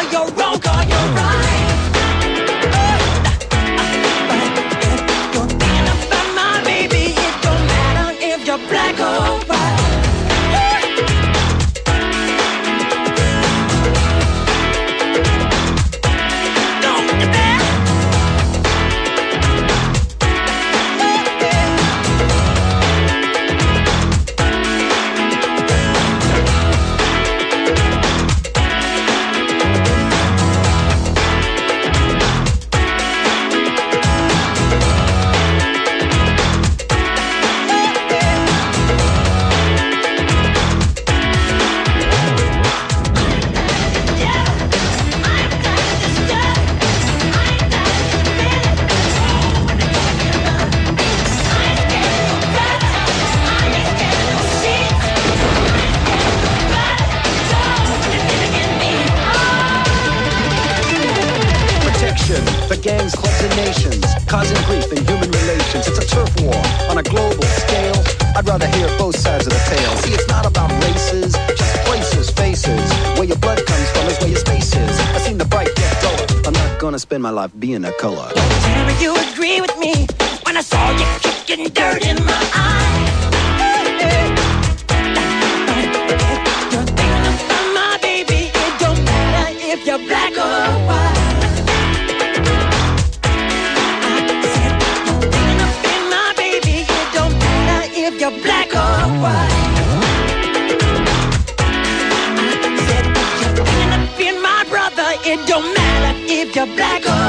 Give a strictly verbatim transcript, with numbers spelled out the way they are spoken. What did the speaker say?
you're wrong, call you're right. You're thinking about my baby. It don't matter if you're black or white. The gangs, clubs, and nations, causing grief in human relations. It's a turf war on a global scale. I'd rather hear both sides of the tale. See, it's not about races, just places, faces. Where your blood comes from is where your space is. I've seen the bright get duller. I'm not gonna spend my life being a color. Tell me you agree with me when I saw you kicking dirt in my eye. You're thinking about my baby. It don't matter if you're black or white. You're black or white. I said you're thinking of being my brother. It don't matter if you're black or